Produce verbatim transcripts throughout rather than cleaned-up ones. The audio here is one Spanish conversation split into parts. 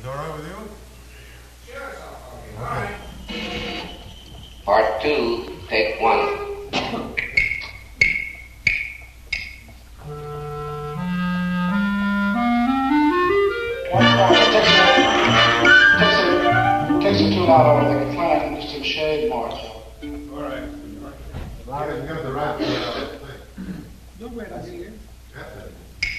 Is that all right with you? Sure, it's all right. Okay. Part two, take one. Takes a tune out over the decline just a shade more. So. All right. As long as you give it the right thing. No way to see it. That's it.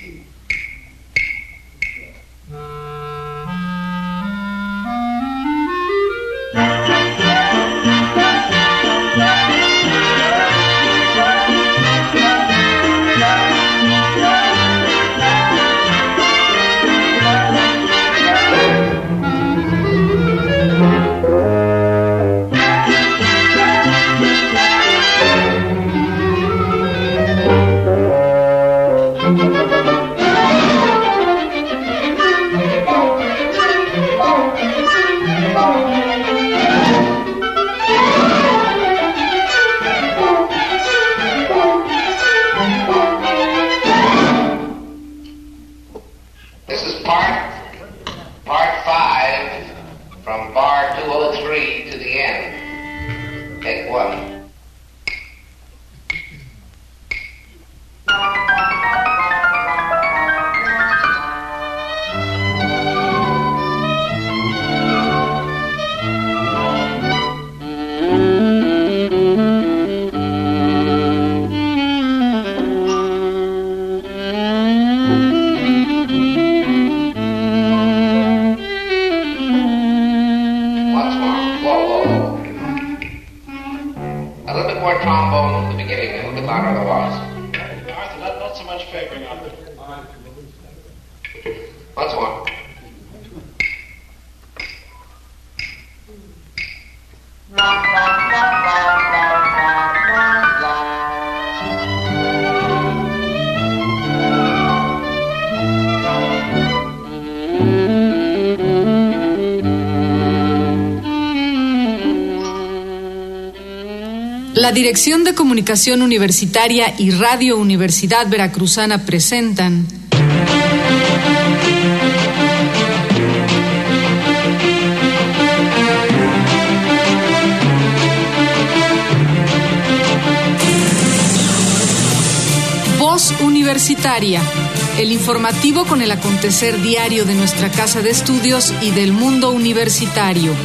La Dirección de Comunicación Universitaria y Radio Universidad Veracruzana presentan Voz Universitaria, el informativo con el acontecer diario de nuestra casa de estudios y del mundo universitario.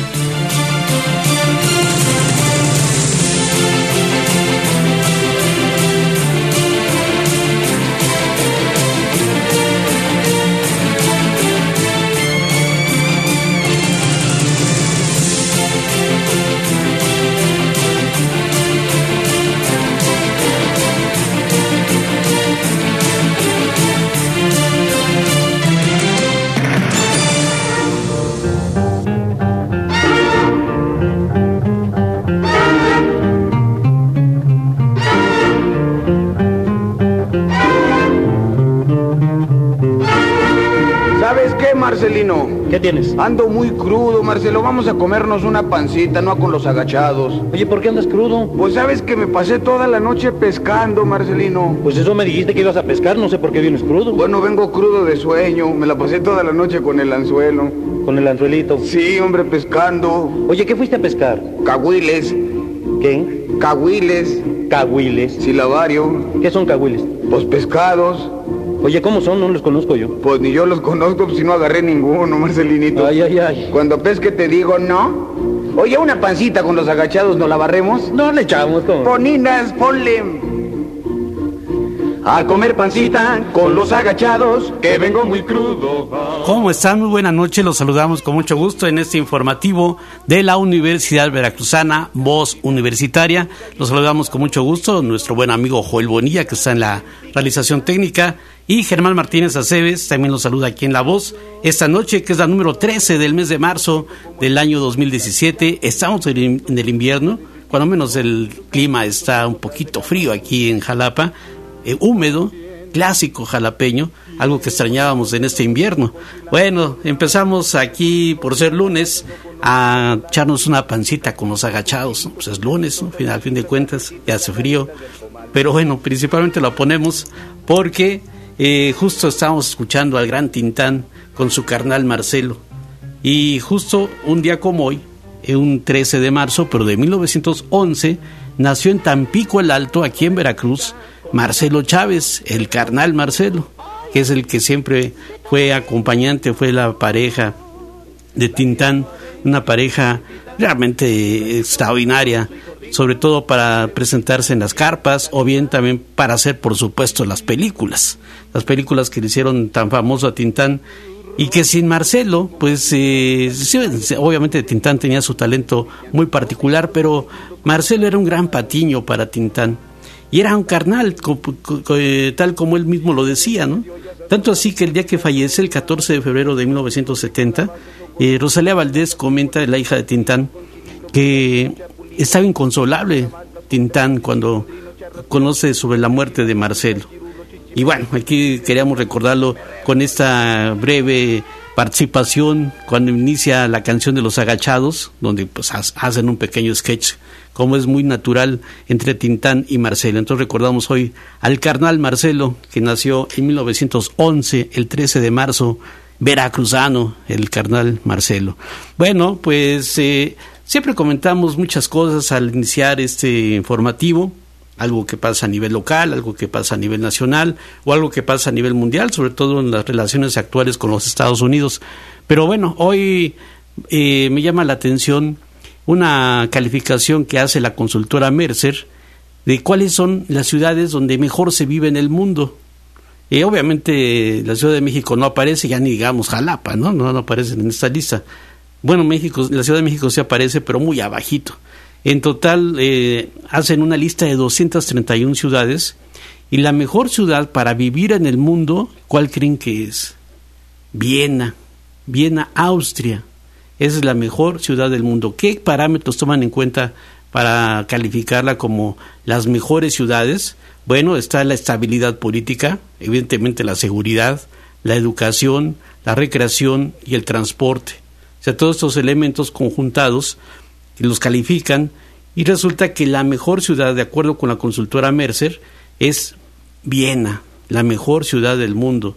Marcelino, ¿qué tienes? Ando muy crudo, Marcelo. Vamos a comernos una pancita, no con los agachados. Oye, ¿por qué andas crudo? Pues sabes que me pasé toda la noche pescando, Marcelino. Pues eso me dijiste que ibas a pescar, no sé por qué vienes crudo. Bueno, vengo crudo de sueño. Me la pasé toda la noche con el anzuelo. ¿Con el anzuelito? Sí, hombre, pescando. Oye, ¿qué fuiste a pescar? Cahuiles. ¿Qué? Cahuiles. Cahuiles. Silabario. ¿Qué son cahuiles? Pues pescados. Oye, ¿cómo son? No los conozco yo. Pues ni yo los conozco, pues si no agarré ninguno, Marcelinito. Ay, ay, ay. Cuando pesque te digo, ¿no? Oye, una pancita con los agachados, ¿no la barremos? No le echamos, ¿cómo? Poninas, ponle. A comer pancita con los agachados, que vengo muy crudo. ¿Cómo están? Muy buena noche, los saludamos con mucho gusto en este informativo de la Universidad Veracruzana, Voz Universitaria. Los saludamos con mucho gusto, nuestro buen amigo Joel Bonilla, que está en la realización técnica, y Germán Martínez Aceves, también los saluda aquí en La Voz. Esta noche, que es la número trece del mes de marzo del año dos mil diecisiete, estamos en el invierno, cuando menos el clima está un poquito frío aquí en Jalapa, eh, húmedo, clásico jalapeño, algo que extrañábamos en este invierno. Bueno, empezamos aquí, por ser lunes, a echarnos una pancita con los agachados, ¿no? Pues es lunes, ¿no? Al fin de cuentas, ya hace frío, pero bueno, principalmente lo ponemos porque eh, justo estábamos escuchando al gran Tintán con su carnal Marcelo, Y justo un día como hoy, un trece de marzo, pero de mil novecientos once, nació en Tampico el Alto, aquí en Veracruz, Marcelo Chávez, el carnal Marcelo, que es el que siempre fue acompañante, fue la pareja de Tintán, una pareja realmente extraordinaria, sobre todo para presentarse en las carpas o bien también para hacer, por supuesto, las películas, las películas que le hicieron tan famoso a Tintán, y que sin Marcelo, pues eh, sí, obviamente Tintán tenía su talento muy particular, pero Marcelo era un gran patiño para Tintán, y era un carnal, co, co, co, eh, tal como él mismo lo decía, ¿no? Tanto así que el día que fallece, el catorce de febrero de mil novecientos setenta, eh, Rosalía Valdés comenta, la hija de Tintán, que estaba inconsolable Tintán cuando conoce sobre la muerte de Marcelo. Y bueno, aquí queríamos recordarlo con esta breve participación cuando inicia la canción de Los Agachados, donde pues hacen un pequeño sketch, como es muy natural entre Tintán y Marcelo. Entonces recordamos hoy al carnal Marcelo, que nació en mil novecientos once, el trece de marzo, veracruzano, el carnal Marcelo. Bueno, pues eh, siempre comentamos muchas cosas al iniciar este informativo, algo que pasa a nivel local, algo que pasa a nivel nacional o algo que pasa a nivel mundial, sobre todo en las relaciones actuales con los Estados Unidos. Pero bueno, hoy eh, me llama la atención una calificación que hace la consultora Mercer de cuáles son las ciudades donde mejor se vive en el mundo. Eh, obviamente la Ciudad de México no aparece, ya ni digamos Jalapa, ¿no? No, no aparece en esta lista. Bueno, México, la Ciudad de México sí aparece, pero muy abajito. En total eh, hacen una lista de doscientas treinta y una ciudades, y la mejor ciudad para vivir en el mundo, ¿cuál creen que es? Viena, Viena, Austria. Esa es la mejor ciudad del mundo. ¿Qué parámetros toman en cuenta para calificarla como las mejores ciudades? Bueno, está la estabilidad política, evidentemente la seguridad, la educación, la recreación y el transporte. O sea, todos estos elementos conjuntados los califican, y resulta que la mejor ciudad, de acuerdo con la consultora Mercer, es Viena, la mejor ciudad del mundo.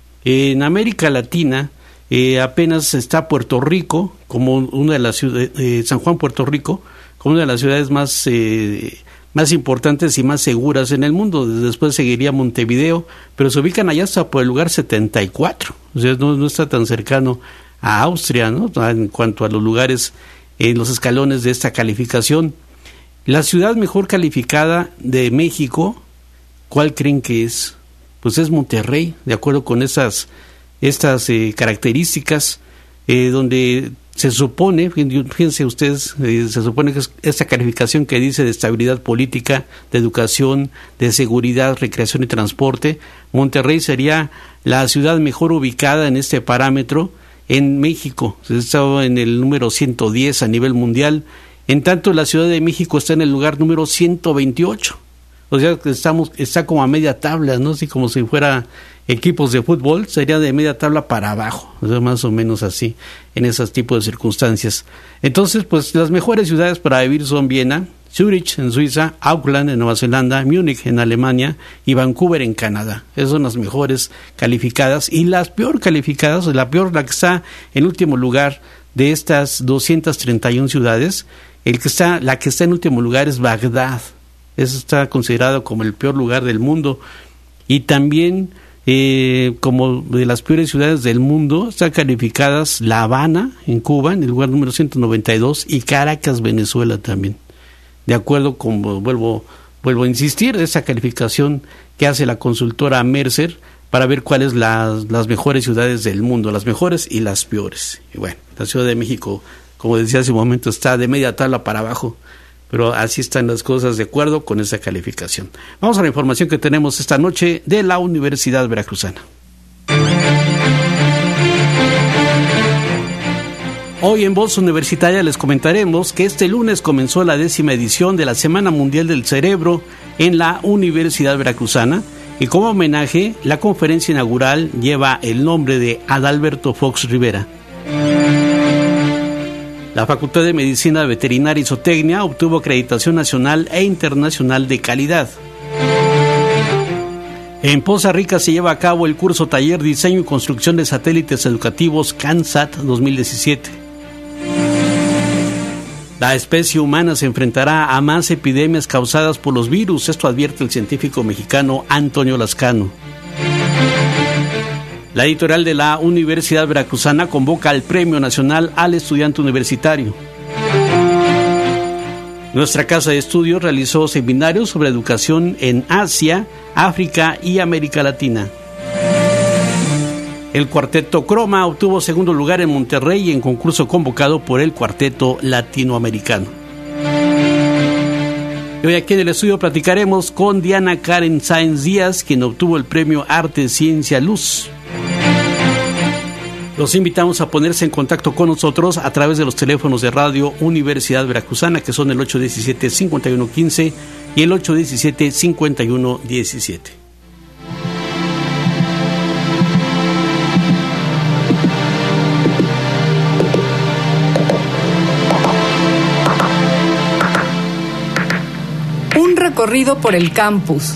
En América Latina eh, apenas está Puerto Rico como una de las ciudades, eh, San Juan, Puerto Rico, como una de las ciudades más eh, más importantes y más seguras en el mundo. Después seguiría Montevideo, pero se ubican allá hasta por el lugar setenta y cuatro, o sea, no, no está tan cercano a Austria, ¿no? En cuanto a los lugares en los escalones de esta calificación. La ciudad mejor calificada de México, ¿cuál creen que es? Pues es Monterrey, de acuerdo con esas estas eh, características, eh, donde se supone, fíjense ustedes, eh, se supone que es esta calificación que dice de estabilidad política, de educación, de seguridad, recreación y transporte. Monterrey sería la ciudad mejor ubicada en este parámetro en México, está en el número ciento diez a nivel mundial. En tanto, la Ciudad de México está en el lugar número ciento veintiocho. O sea, que estamos, está como a media tabla, ¿no? Así como si fuera equipos de fútbol, sería de media tabla para abajo, o sea, más o menos así, en esos tipos de circunstancias. Entonces, pues las mejores ciudades para vivir son Viena, Zurich en Suiza, Auckland en Nueva Zelanda, Múnich en Alemania y Vancouver en Canadá. Esas son las mejores calificadas, y las peor calificadas, la peor, la que está en último lugar de estas doscientas treinta y una ciudades, el que está, la que está en último lugar es Bagdad. Eso está considerado como el peor lugar del mundo. Y también eh, como de las peores ciudades del mundo están calificadas La Habana en Cuba en el lugar número ciento noventa y dos, y Caracas, Venezuela también, de acuerdo con, vuelvo, vuelvo a insistir, esa calificación que hace la consultora Mercer para ver cuáles las, las mejores ciudades del mundo, las mejores y las peores. Y bueno, la Ciudad de México, como decía hace un momento, está de media tabla para abajo, pero así están las cosas de acuerdo con esa calificación. Vamos a la información que tenemos esta noche de la Universidad Veracruzana. Hoy en Voz Universitaria les comentaremos que este lunes comenzó la décima edición de la Semana Mundial del Cerebro en la Universidad Veracruzana, y como homenaje, la conferencia inaugural lleva el nombre de Adalberto Fox Rivera. La Facultad de Medicina Veterinaria y Zootecnia obtuvo acreditación nacional e internacional de calidad. En Poza Rica se lleva a cabo el curso Taller Diseño y Construcción de Satélites Educativos CANSAT dos mil diecisiete. La especie humana se enfrentará a más epidemias causadas por los virus, esto advierte el científico mexicano Antonio Lascano. La editorial de la Universidad Veracruzana convoca al Premio Nacional al Estudiante Universitario. Nuestra casa de estudios realizó seminarios sobre educación en Asia, África y América Latina. El cuarteto Croma obtuvo segundo lugar en Monterrey en concurso convocado por el Cuarteto Latinoamericano. Y hoy aquí en el estudio platicaremos con Diana Karen Sáenz Díaz, quien obtuvo el premio Arte, Ciencia, Luz. Los invitamos a ponerse en contacto con nosotros a través de los teléfonos de Radio Universidad Veracruzana, que son el ocho uno siete, cinco uno uno cinco y el ocho uno siete, cinco uno uno siete. Un recorrido por el campus.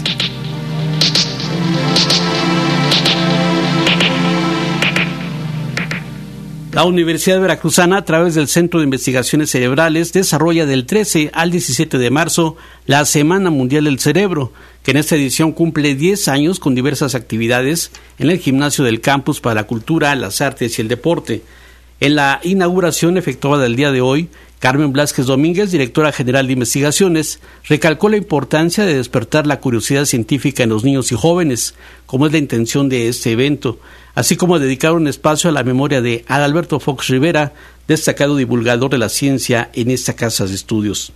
La Universidad Veracruzana, a través del Centro de Investigaciones Cerebrales, desarrolla del trece al diecisiete de marzo la Semana Mundial del Cerebro, que en esta edición cumple diez años con diversas actividades en el gimnasio del campus para la cultura, las artes y el deporte. En la inauguración efectuada el día de hoy, Carmen Blázquez Domínguez, directora general de investigaciones, recalcó la importancia de despertar la curiosidad científica en los niños y jóvenes, como es la intención de este evento, así como dedicar un espacio a la memoria de Adalberto Fox Rivera, destacado divulgador de la ciencia en esta casa de estudios.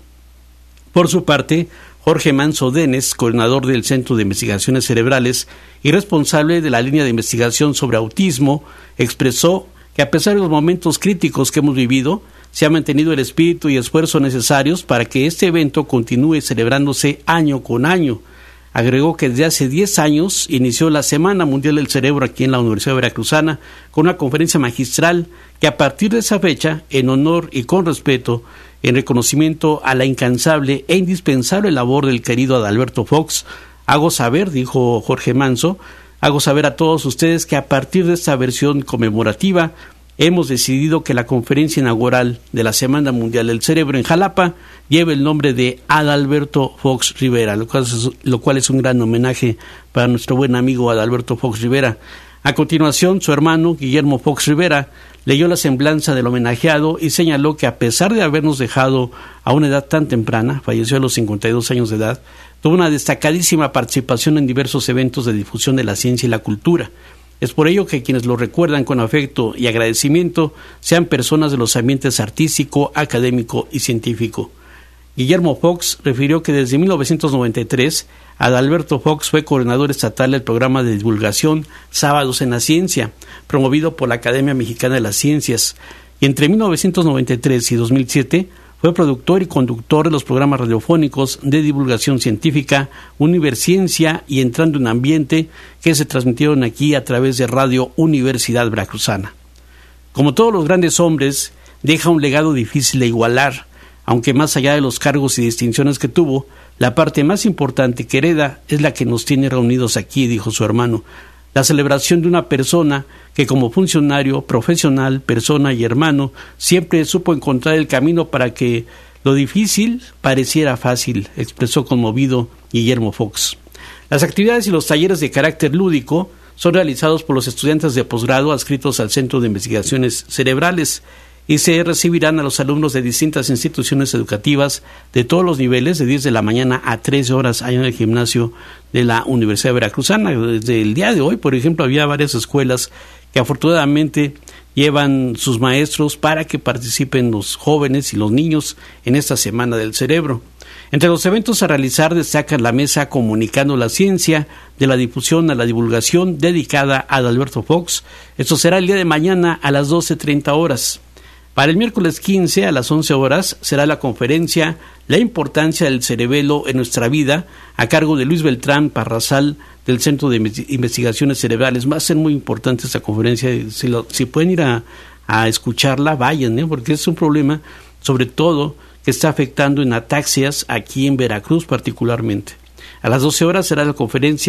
Por su parte, Jorge Manso Denes, coordinador del Centro de Investigaciones Cerebrales y responsable de la línea de investigación sobre autismo, expresó que a pesar de los momentos críticos que hemos vivido, se ha mantenido el espíritu y esfuerzo necesarios para que este evento continúe celebrándose año con año. Agregó que desde hace diez años inició la Semana Mundial del Cerebro aquí en la Universidad Veracruzana con una conferencia magistral que a partir de esa fecha, en honor y con respeto, en reconocimiento a la incansable e indispensable labor del querido Adalberto Fox, hago saber, dijo Jorge Manso, hago saber a todos ustedes que a partir de esta versión conmemorativa hemos decidido que la conferencia inaugural de la Semana Mundial del Cerebro en Jalapa lleve el nombre de Adalberto Fox Rivera, lo cual es, lo cual es un gran homenaje para nuestro buen amigo Adalberto Fox Rivera. A continuación, su hermano, Guillermo Fox Rivera, leyó la semblanza del homenajeado y señaló que a pesar de habernos dejado a una edad tan temprana, falleció a los cincuenta y dos años de edad, tuvo una destacadísima participación en diversos eventos de difusión de la ciencia y la cultura. Es por ello que quienes lo recuerdan con afecto y agradecimiento sean personas de los ambientes artístico, académico y científico. Guillermo Fox refirió que desde mil novecientos noventa y tres, Adalberto Fox fue coordinador estatal del programa de divulgación Sábados en la Ciencia, promovido por la Academia Mexicana de las Ciencias, y entre mil novecientos noventa y tres y dos mil siete fue productor y conductor de los programas radiofónicos de divulgación científica Universiencia y Entrando en Ambiente, que se transmitieron aquí a través de Radio Universidad Veracruzana. Como todos los grandes hombres, deja un legado difícil de igualar, aunque más allá de los cargos y distinciones que tuvo, la parte más importante que hereda es la que nos tiene reunidos aquí, dijo su hermano. La celebración de una persona que como funcionario, profesional, persona y hermano siempre supo encontrar el camino para que lo difícil pareciera fácil, expresó conmovido Guillermo Fox. Las actividades y los talleres de carácter lúdico son realizados por los estudiantes de posgrado adscritos al Centro de Investigaciones Cerebrales y se recibirán a los alumnos de distintas instituciones educativas de todos los niveles de diez de la mañana a trece horas allá en el gimnasio de la Universidad Veracruzana. Desde el día de hoy, por ejemplo, había varias escuelas que afortunadamente llevan sus maestros para que participen los jóvenes y los niños en esta Semana del Cerebro. Entre los eventos a realizar destaca la mesa Comunicando la Ciencia, de la difusión a la divulgación, dedicada a Adalberto Fox. Esto será el día de mañana a las doce treinta horas. Para el miércoles quince a las once horas será la conferencia La importancia del cerebelo en nuestra vida, a cargo de Luis Beltrán Parrazal del Centro de Investigaciones Cerebrales. Va a ser muy importante esta conferencia, si, lo, si pueden ir a, a escucharla, vayan, ¿eh? porque es un problema sobre todo que está afectando en ataxias aquí en Veracruz particularmente. A las doce horas será la conferencia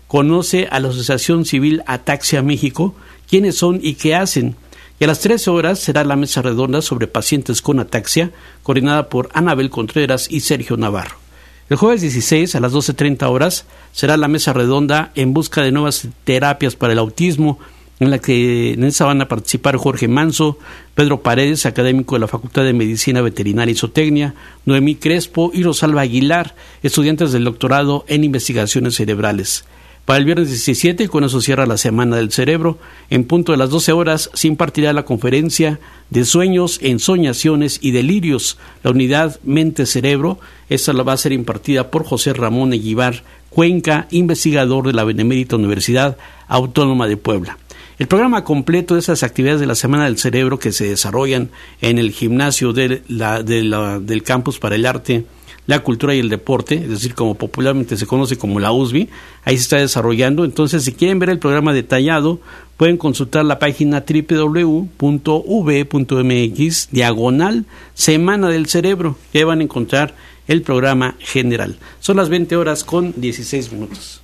conoce a la Asociación Civil Ataxia México, quiénes son y qué hacen. Y a las trece horas será la mesa redonda sobre pacientes con ataxia, coordinada por Anabel Contreras y Sergio Navarro. El jueves dieciséis a las doce treinta horas será la mesa redonda en busca de nuevas terapias para el autismo, en la que en esa van a participar Jorge Manso, Pedro Paredes, académico de la Facultad de Medicina Veterinaria y Zootecnia, Noemí Crespo y Rosalba Aguilar, estudiantes del doctorado en investigaciones cerebrales. Para el viernes diecisiete, con eso cierra la Semana del Cerebro, en punto de las doce horas se impartirá la conferencia de sueños, ensoñaciones y delirios, la unidad mente-cerebro. Esta la va a ser impartida por José Ramón Eguibar Cuenca, investigador de la Benemérita Universidad Autónoma de Puebla. El programa completo de esas actividades de la Semana del Cerebro que se desarrollan en el gimnasio de la, de la, del Campus para el Arte, la Cultura y el Deporte, es decir, como popularmente se conoce como la U S B I, ahí se está desarrollando. Entonces, si quieren ver el programa detallado, pueden consultar la página doble u doble u doble u punto u v e punto m x diagonal Semana del Cerebro, y ahí van a encontrar el programa general. Son las veinte horas con dieciséis minutos.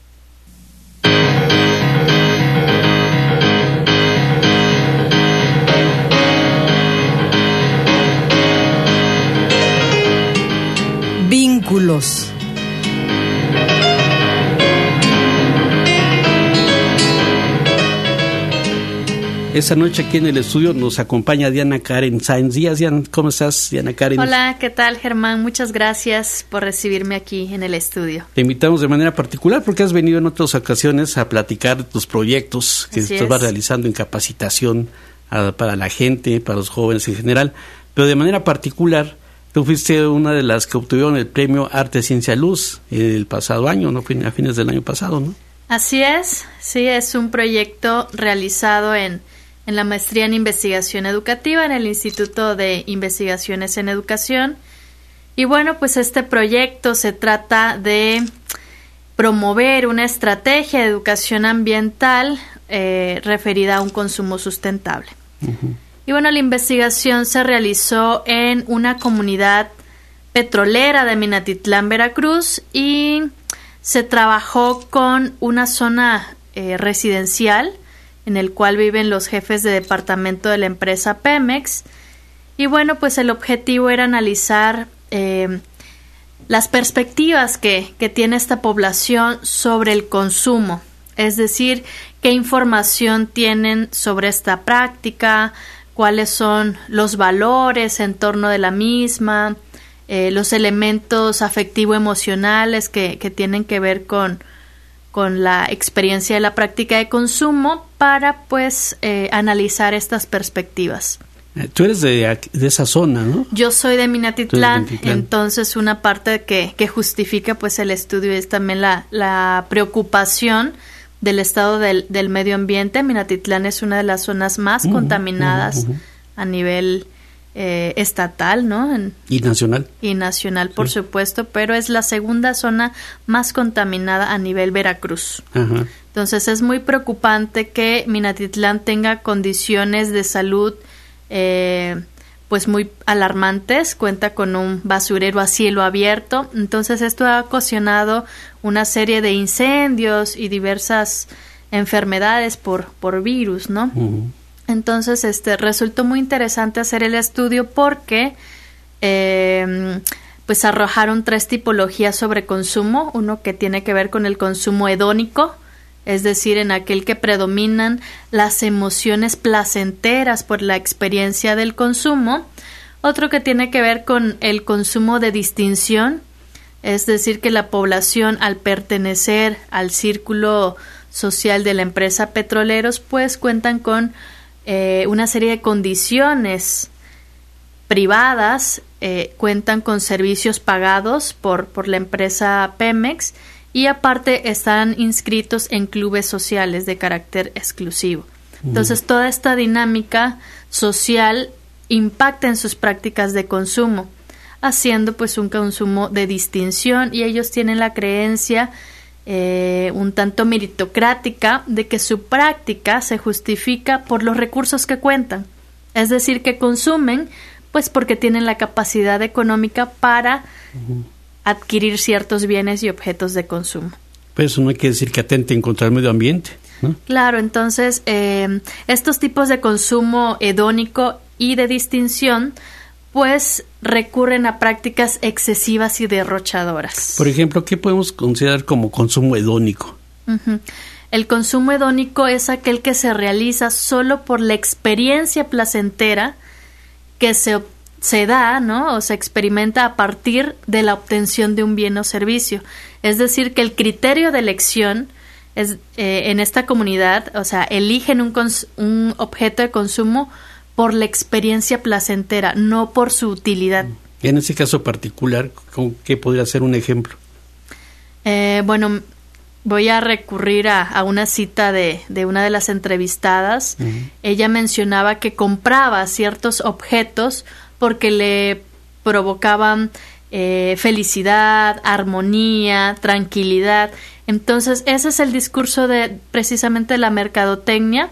Vínculos. Esta noche aquí en el estudio nos acompaña Diana Karen Sáenz Díaz. Diana, ¿cómo estás, Diana Karen? Hola, ¿qué tal, Germán? Muchas gracias por recibirme aquí en el estudio. Te invitamos de manera particular porque has venido en otras ocasiones a platicar de tus proyectos que Así estás es. realizando en capacitación a, para la gente, para los jóvenes en general, pero de manera particular tú fuiste una de las que obtuvieron el premio Arte, Ciencia, Luz el pasado año, ¿no? A fines del año pasado, ¿no? Así es, sí, es un proyecto realizado en, en la maestría en investigación educativa en el Instituto de Investigaciones en Educación. Y bueno, pues este proyecto se trata de promover una estrategia de educación ambiental eh, referida a un consumo sustentable. Uh-huh. Y bueno, la investigación se realizó en una comunidad petrolera de Minatitlán, Veracruz, y se trabajó con una zona eh, residencial en el cual viven los jefes de departamento de la empresa Pemex. Y bueno, pues el objetivo era analizar eh, las perspectivas que, que tiene esta población sobre el consumo, es decir, qué información tienen sobre esta práctica, cuáles son los valores en torno de la misma, eh, los elementos afectivo-emocionales que, que tienen que ver con, con la experiencia de la práctica de consumo para, pues, eh, analizar estas perspectivas. Tú eres de, de esa zona, ¿no? Yo soy de Minatitlán, de Minatitlán. Entonces una parte que, que justifica, pues, el estudio es también la, la preocupación del estado del, del medio ambiente. Minatitlán es una de las zonas más uh-huh, contaminadas uh-huh, uh-huh. a nivel eh, estatal, ¿no? En, y nacional. Y nacional, por sí. supuesto, pero es la segunda zona más contaminada a nivel Veracruz. Uh-huh. Entonces es muy preocupante que Minatitlán tenga condiciones de salud eh, pues muy alarmantes, cuenta con un basurero a cielo abierto. Entonces esto ha ocasionado una serie de incendios y diversas enfermedades por, por virus, ¿no? Uh-huh. Entonces este resultó muy interesante hacer el estudio porque eh, pues arrojaron tres tipologías sobre consumo, uno que tiene que ver con el consumo hedónico, es decir, en aquel que predominan las emociones placenteras por la experiencia del consumo. Otro que tiene que ver con el consumo de distinción, es decir, que la población, al pertenecer al círculo social de la empresa Petroleros, pues cuentan con eh, una serie de condiciones privadas, eh, cuentan con servicios pagados por, por la empresa Pemex, y aparte están inscritos en clubes sociales de carácter exclusivo. Entonces, toda esta dinámica social impacta en sus prácticas de consumo, haciendo pues un consumo de distinción, y ellos tienen la creencia eh, un tanto meritocrática de que su práctica se justifica por los recursos que cuentan, es decir, que consumen pues porque tienen la capacidad económica para uh-huh. adquirir ciertos bienes y objetos de consumo. Pero eso no quiere decir que atenten contra el medio ambiente, ¿no? Claro, entonces eh, estos tipos de consumo hedónico y de distinción pues recurren a prácticas excesivas y derrochadoras. Por ejemplo, ¿qué podemos considerar como consumo hedónico? Uh-huh. El consumo hedónico es aquel que se realiza solo por la experiencia placentera que se, se da, ¿no? O se experimenta a partir de la obtención de un bien o servicio. Es decir, que el criterio de elección es, eh, en esta comunidad, o sea, eligen un, cons- un objeto de consumo por la experiencia placentera, no por su utilidad. Y en ese caso particular, ¿qué podría ser un ejemplo? Eh, bueno, voy a recurrir a, a una cita de, de una de las entrevistadas. Uh-huh. Ella mencionaba que compraba ciertos objetos porque le provocaban eh, felicidad, armonía, tranquilidad. Entonces, ese es el discurso de precisamente la mercadotecnia.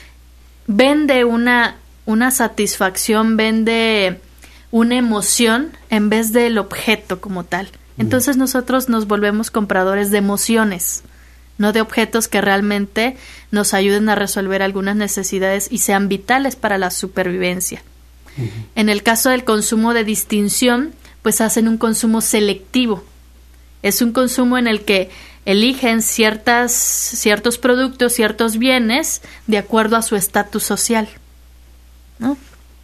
Vende una, una satisfacción, vende una emoción en vez del objeto como tal. Entonces nosotros nos volvemos compradores de emociones, no de objetos que realmente nos ayuden a resolver algunas necesidades y sean vitales para la supervivencia. Uh-huh. En el caso del consumo de distinción, pues hacen un consumo selectivo. Es un consumo en el que eligen ciertas, ciertos productos, ciertos bienes de acuerdo a su estatus social, ¿no?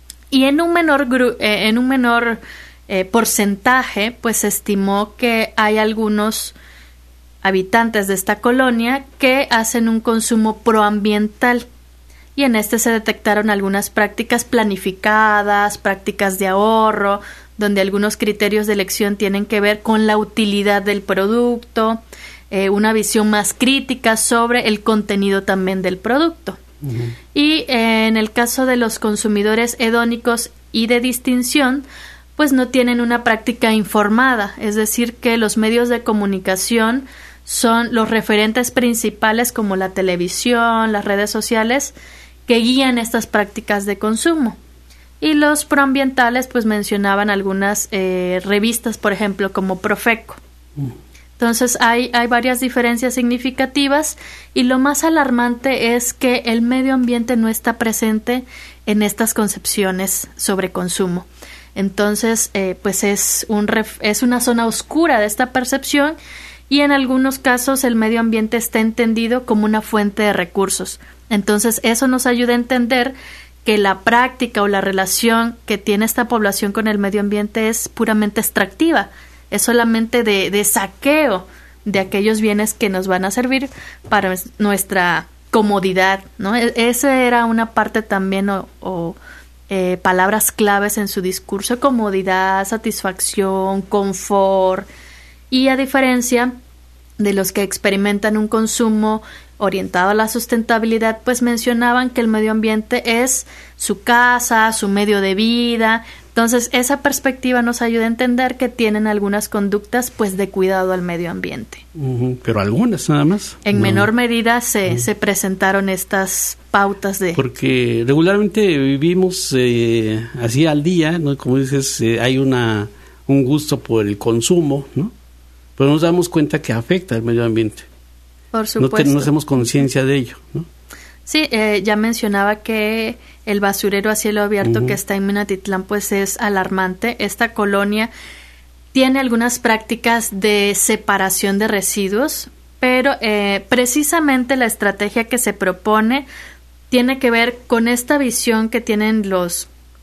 Y en un menor, gru- eh, en un menor Eh, porcentaje, pues se estimó que hay algunos habitantes de esta colonia que hacen un consumo proambiental y en este se detectaron algunas prácticas planificadas, prácticas de ahorro, donde algunos criterios de elección tienen que ver con la utilidad del producto, eh, una visión más crítica sobre el contenido también del producto. Uh-huh. Y eh, en el caso de los consumidores hedónicos y de distinción, pues no tienen una práctica informada, es decir, que los medios de comunicación son los referentes principales como la televisión, las redes sociales, que guían estas prácticas de consumo. Y los proambientales, pues mencionaban algunas eh, revistas, por ejemplo, como Profeco. Entonces hay, hay varias diferencias significativas y lo más alarmante es que el medio ambiente no está presente en estas concepciones sobre consumo. Entonces, eh, pues es, un ref- es una zona oscura de esta percepción y en algunos casos el medio ambiente está entendido como una fuente de recursos. Entonces, eso nos ayuda a entender que la práctica o la relación que tiene esta población con el medio ambiente es puramente extractiva, es solamente de, de saqueo de aquellos bienes que nos van a servir para nuestra comodidad, ¿no? E- esa era una parte también o... o Eh, palabras claves en su discurso: comodidad, satisfacción, confort. Y a diferencia de los que experimentan un consumo orientado a la sustentabilidad, pues mencionaban que el medio ambiente es su casa, su medio de vida. Entonces, esa perspectiva nos ayuda a entender que tienen algunas conductas pues de cuidado al medio ambiente. Uh-huh, pero algunas nada más. En no. menor medida se, uh-huh. se presentaron estas pautas de... Porque regularmente vivimos eh, así al día, ¿no? Como dices, eh, hay una un gusto por el consumo, ¿no? Pero nos damos cuenta que afecta al medio ambiente. Por supuesto. No, te, no hacemos conciencia de ello, ¿no? Sí, eh, ya mencionaba que el basurero a cielo abierto uh-huh. que está en Minatitlán pues es alarmante. Esta colonia tiene algunas prácticas de separación de residuos, pero eh, precisamente la estrategia que se propone tiene que ver con esta visión que tienen los,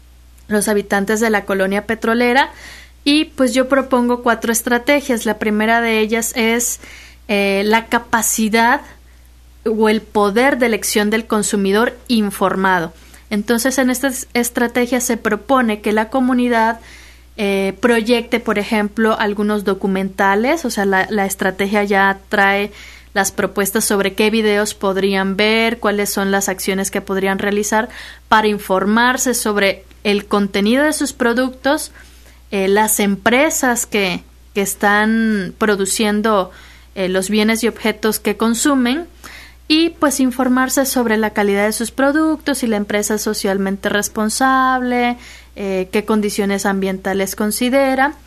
los habitantes de la colonia petrolera y pues yo propongo cuatro estrategias. La primera de ellas es eh, la capacidad o el poder de elección del consumidor informado. Entonces, en esta estrategia se propone que la comunidad eh, proyecte, por ejemplo, algunos documentales, o sea, la, la estrategia ya trae las propuestas sobre qué videos podrían ver, cuáles son las acciones que podrían realizar para informarse sobre el contenido de sus productos, eh, las empresas que, que están produciendo eh, los bienes y objetos que consumen, y pues informarse sobre la calidad de sus productos, si la empresa es socialmente responsable, eh, qué condiciones ambientales considera.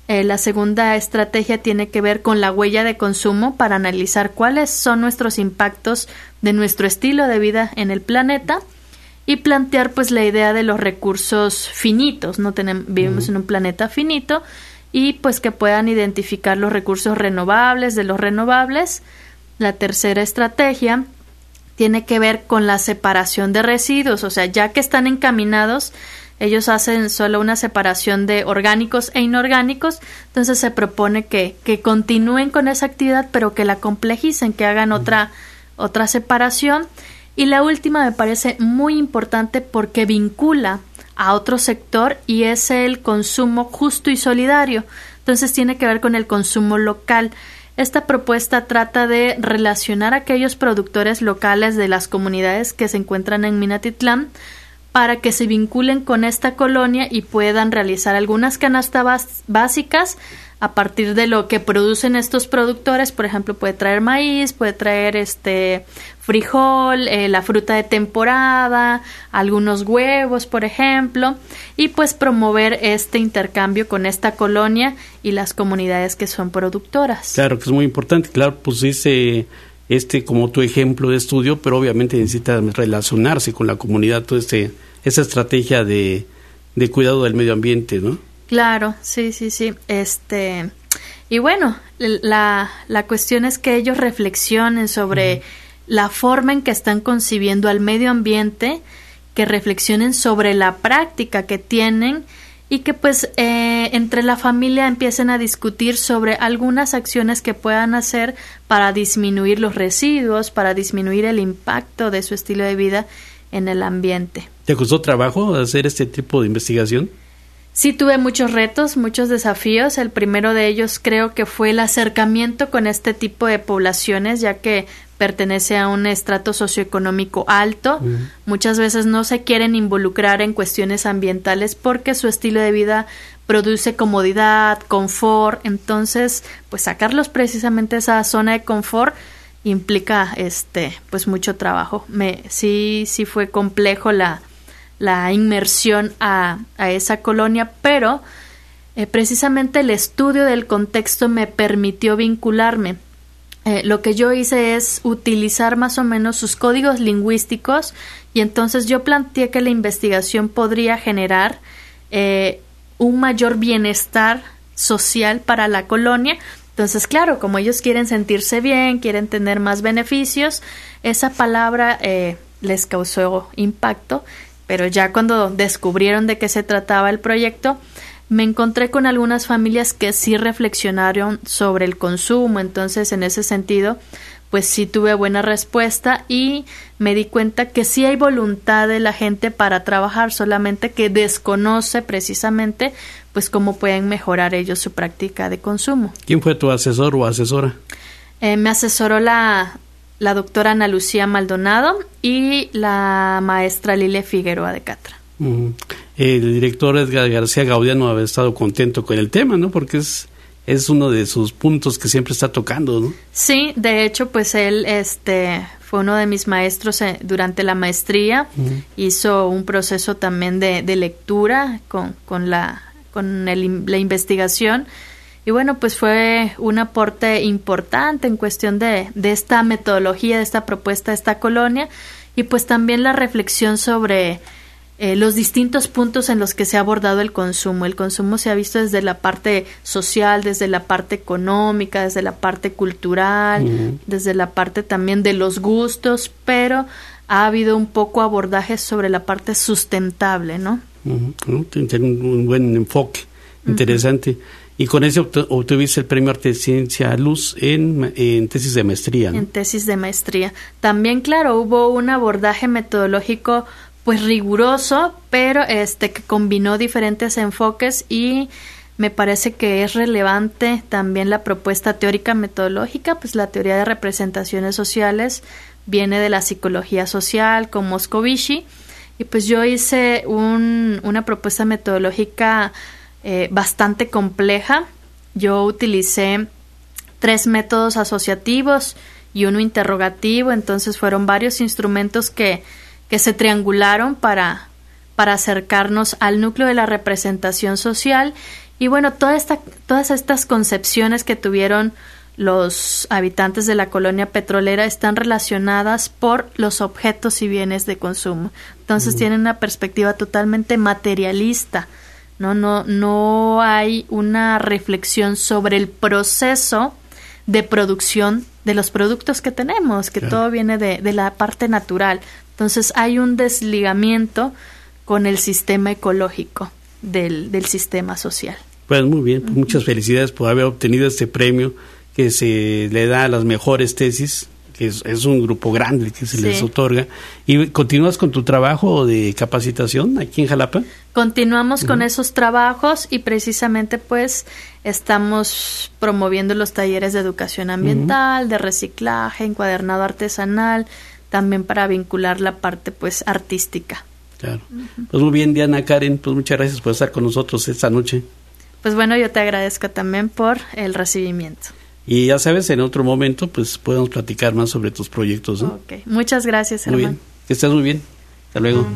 Eh, la segunda estrategia tiene que ver con la huella de consumo para analizar cuáles son nuestros impactos de nuestro estilo de vida en el planeta y plantear pues la idea de los recursos finitos, ¿no? Tenemos, vivimos uh-huh. en un planeta finito y pues que puedan identificar los recursos renovables de los renovables. La tercera estrategia tiene que ver con la separación de residuos, o sea, ya que están encaminados, ellos hacen solo una separación de orgánicos e inorgánicos, entonces se propone que, que continúen con esa actividad, pero que la complejicen, que hagan otra, otra separación. Y la última me parece muy importante porque vincula a otro sector y es el consumo justo y solidario. Entonces tiene que ver con el consumo local. Esta propuesta trata de relacionar a aquellos productores locales de las comunidades que se encuentran en Minatitlán para que se vinculen con esta colonia y puedan realizar algunas canastas básicas a partir de lo que producen estos productores. Por ejemplo, puede traer maíz, puede traer este frijol, eh, la fruta de temporada, algunos huevos, por ejemplo, y pues promover este intercambio con esta colonia y las comunidades que son productoras. Claro, que es muy importante. Claro, pusiste este como tu ejemplo de estudio, pero obviamente necesita relacionarse con la comunidad, toda este, esa estrategia de, de cuidado del medio ambiente, ¿no? Claro, sí, sí, sí. Este, y bueno, la, la cuestión es que ellos reflexionen sobre uh-huh. la forma en que están concibiendo al medio ambiente, que reflexionen sobre la práctica que tienen y que pues eh, entre la familia empiecen a discutir sobre algunas acciones que puedan hacer para disminuir los residuos, para disminuir el impacto de su estilo de vida en el ambiente. ¿Te costó trabajo hacer este tipo de investigación? Sí, tuve muchos retos, muchos desafíos. El primero de ellos creo que fue el acercamiento con este tipo de poblaciones, ya que pertenece a un estrato socioeconómico alto. Uh-huh. Muchas veces no se quieren involucrar en cuestiones ambientales porque su estilo de vida produce comodidad, confort. Entonces, pues sacarlos precisamente de esa zona de confort implica este pues mucho trabajo. Me sí sí fue complejo la la inmersión a, a esa colonia, pero eh, precisamente el estudio del contexto me permitió vincularme. Eh, lo que yo hice es utilizar más o menos sus códigos lingüísticos y entonces yo planteé que la investigación podría generar eh, un mayor bienestar social para la colonia. Entonces, claro, como ellos quieren sentirse bien, quieren tener más beneficios, esa palabra eh, les causó impacto. Pero ya cuando descubrieron de qué se trataba el proyecto, me encontré con algunas familias que sí reflexionaron sobre el consumo. Entonces, en ese sentido, pues sí tuve buena respuesta y me di cuenta que sí hay voluntad de la gente para trabajar, solamente que desconoce precisamente pues cómo pueden mejorar ellos su práctica de consumo. ¿Quién fue tu asesor o asesora? Eh, me asesoró la... la doctora Ana Lucía Maldonado y la maestra Lilia Figueroa de Catra. Uh-huh. El director Edgar García Gaudiano había estado contento con el tema, ¿no? Porque es es uno de sus puntos que siempre está tocando, ¿no? Sí, de hecho, pues él este fue uno de mis maestros eh, durante la maestría. Uh-huh. Hizo un proceso también de, de lectura con, con, la, con el, la investigación. Y bueno, pues fue un aporte importante en cuestión de, de esta metodología, de esta propuesta de esta colonia, y pues también la reflexión sobre eh, los distintos puntos en los que se ha abordado el consumo. El consumo se ha visto desde la parte social, desde la parte económica, desde la parte cultural, uh-huh. desde la parte también de los gustos, pero ha habido un poco abordajes sobre la parte sustentable, ¿no? Uh-huh. Tiene un buen enfoque, interesante. Uh-huh. Y con eso obtuviste el premio Arte y Ciencia Luz en, en tesis de maestría, ¿no? En tesis de maestría. También, claro, hubo un abordaje metodológico pues riguroso, pero este que combinó diferentes enfoques y me parece que es relevante también la propuesta teórica metodológica, pues la teoría de representaciones sociales viene de la psicología social con Moscovici y pues yo hice un, una propuesta metodológica Eh, bastante compleja. Yo utilicé tres métodos asociativos y uno interrogativo, entonces fueron varios instrumentos que, que se triangularon para, para acercarnos al núcleo de la representación social Y bueno, toda esta, todas estas concepciones que tuvieron los habitantes de la colonia petrolera están relacionadas por los objetos y bienes de consumo. Entonces, mm. tienen una perspectiva totalmente materialista. No, no, no hay una reflexión sobre el proceso de producción de los productos que tenemos, que claro. todo viene de, de la parte natural. Entonces hay un desligamiento con el sistema ecológico del, del sistema social. Pues muy bien, pues uh-huh. muchas felicidades por haber obtenido este premio que se le da a las mejores tesis, que es, es un grupo grande que se sí. les otorga. ¿Y continúas con tu trabajo de capacitación aquí en Jalapa? Continuamos uh-huh. con esos trabajos y precisamente pues estamos promoviendo los talleres de educación ambiental, uh-huh. de reciclaje, encuadernado artesanal, también para vincular la parte pues artística. Claro. Uh-huh. Pues muy bien, Diana Karen, pues muchas gracias por estar con nosotros esta noche. Pues bueno, yo te agradezco también por el recibimiento. Y ya sabes, en otro momento, pues podemos platicar más sobre tus proyectos, ¿no? Ok, muchas gracias, Germán. Muy bien, que estés muy bien. Hasta luego.